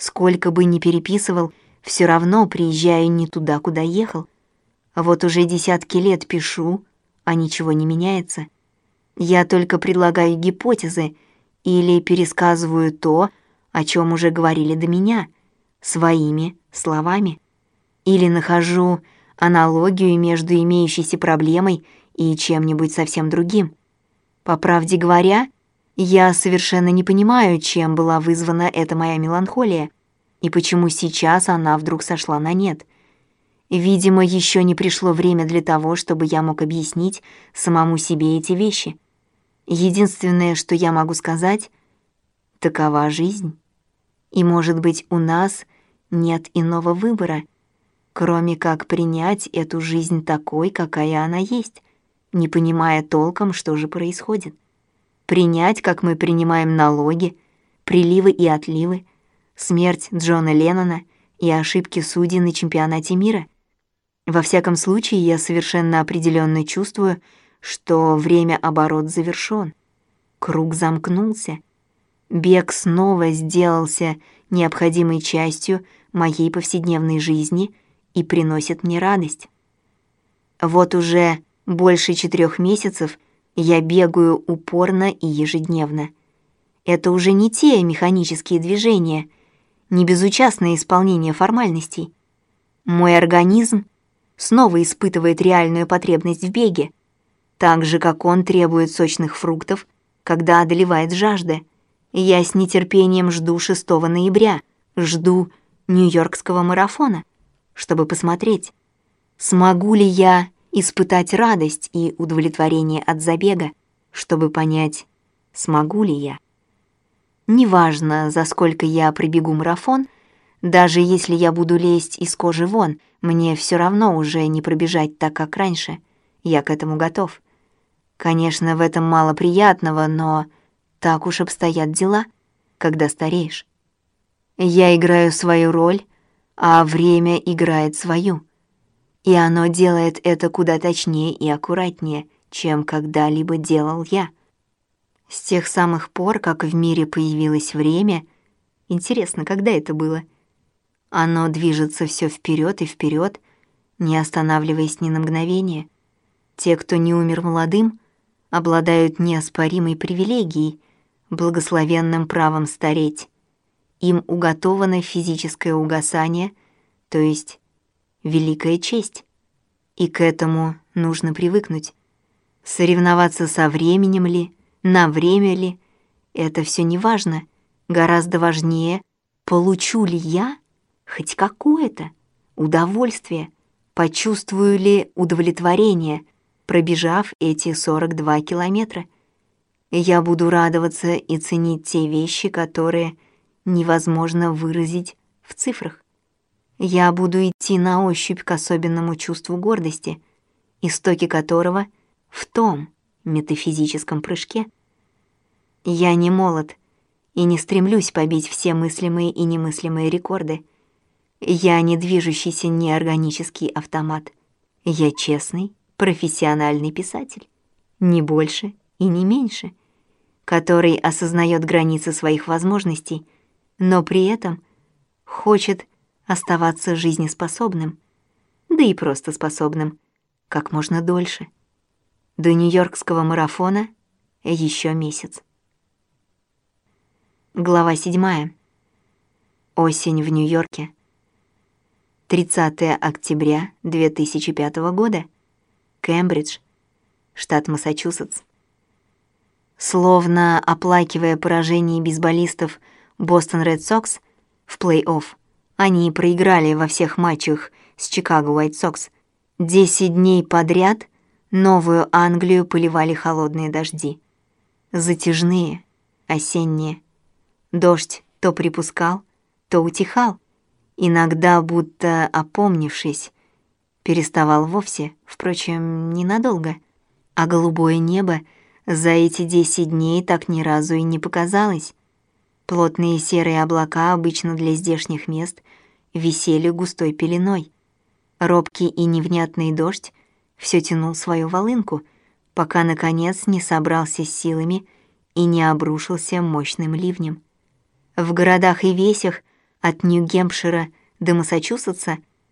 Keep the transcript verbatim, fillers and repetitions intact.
Сколько бы ни переписывал, все равно приезжаю не туда, куда ехал. Вот уже десятки лет пишу, а ничего не меняется. Я только предлагаю гипотезы или пересказываю то, о чем уже говорили до меня, своими словами. Или нахожу аналогию между имеющейся проблемой и чем-нибудь совсем другим. По правде говоря, я совершенно не понимаю, чем была вызвана эта моя меланхолия и почему сейчас она вдруг сошла на нет. Видимо, еще не пришло время для того, чтобы я мог объяснить самому себе эти вещи. Единственное, что я могу сказать, такова жизнь. И, может быть, у нас нет иного выбора, кроме как принять эту жизнь такой, какая она есть, не понимая толком, что же происходит. Принять, как мы принимаем налоги, приливы и отливы, смерть Джона Леннона и ошибки судей на чемпионате мира. Во всяком случае, я совершенно определенно чувствую, что время-оборот завершён. Круг замкнулся. Бег снова сделался необходимой частью моей повседневной жизни и приносит мне радость. Вот уже больше четырёх месяцев я бегаю упорно и ежедневно. Это уже не те механические движения, не безучастное исполнение формальностей. Мой организм снова испытывает реальную потребность в беге, так же, как он требует сочных фруктов, когда одолевает жажда. Я с нетерпением жду шестого ноября, жду Нью-Йоркского марафона, чтобы посмотреть, смогу ли я испытать радость и удовлетворение от забега, чтобы понять, смогу ли я. Неважно, за сколько я пробегу марафон, даже если я буду лезть из кожи вон, мне все равно уже не пробежать так, как раньше. Я к этому готов. Конечно, в этом мало приятного, но так уж обстоят дела, когда стареешь. Я играю свою роль, а время играет свою. И оно делает это куда точнее и аккуратнее, чем когда-либо делал я. С тех самых пор, как в мире появилось время, интересно, когда это было, оно движется все вперед и вперед, не останавливаясь ни на мгновение. Те, кто не умер молодым, обладают неоспоримой привилегией, благословенным правом стареть. Им уготовано физическое угасание, то есть великая честь. И к этому нужно привыкнуть. Соревноваться со временем ли, на время ли, это все не важно. Гораздо важнее, получу ли я хоть какое-то удовольствие, почувствую ли удовлетворение, пробежав эти сорок два километра. Я буду радоваться и ценить те вещи, которые невозможно выразить в цифрах. Я буду идти на ощупь к особенному чувству гордости, истоки которого в том метафизическом прыжке. Я не молод и не стремлюсь побить все мыслимые и немыслимые рекорды. Я не движущийся неорганический автомат. Я честный, профессиональный писатель, не больше и не меньше, который осознает границы своих возможностей, но при этом хочет оставаться жизнеспособным, да и просто способным, как можно дольше. До Нью-Йоркского марафона еще месяц. Глава седьмая. Осень в Нью-Йорке. тридцатое октября две тысячи пятого года. Кембридж, штат Массачусетс. Словно оплакивая поражение бейсболистов Бостон Ред Сокс в плей-офф, они проиграли во всех матчах с Чикаго Уайт Сокс. Десять дней подряд Новую Англию поливали холодные дожди. Затяжные, осенние. Дождь то припускал, то утихал. Иногда, будто опомнившись, переставал вовсе, впрочем, ненадолго. А голубое небо за эти десять дней так ни разу и не показалось. Плотные серые облака, обычно для здешних мест, висели густой пеленой. Робкий и невнятный дождь все тянул свою волынку, пока, наконец, не собрался с силами и не обрушился мощным ливнем. В городах и весях От Нью-Гемпшира до Массачусетса